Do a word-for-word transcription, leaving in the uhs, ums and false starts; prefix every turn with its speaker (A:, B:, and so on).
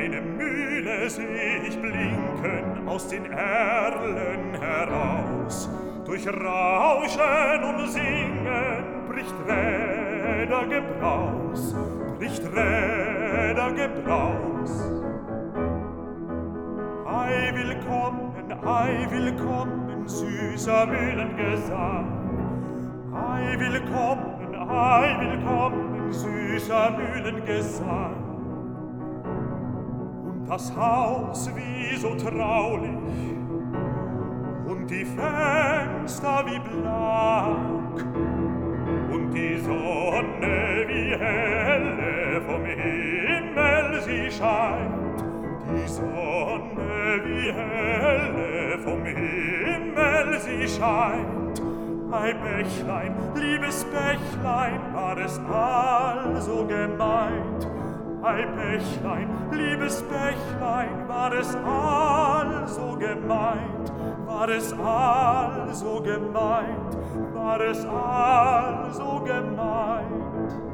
A: Eine Mühle seh ich blinken aus den Erlen heraus. Durch Rauschen und Singen bricht Rädergebraus, bricht Rädergebraus. Ei, willkommen, ei, willkommen, süßer Mühlengesang. Ei, willkommen, ei, willkommen, süßer Mühlengesang. Und das Haus wie so traulich und die Fenster wie blank und die Sonne wie helle vom Himmel sie scheint. Die Sonne wie helle vom Himmel sie scheint. Ei, Bächlein, liebes Bächlein, war es also gemeint. Ei, Bächlein, liebes Bächlein, war es also gemeint. War es also gemeint, war es also gemeint.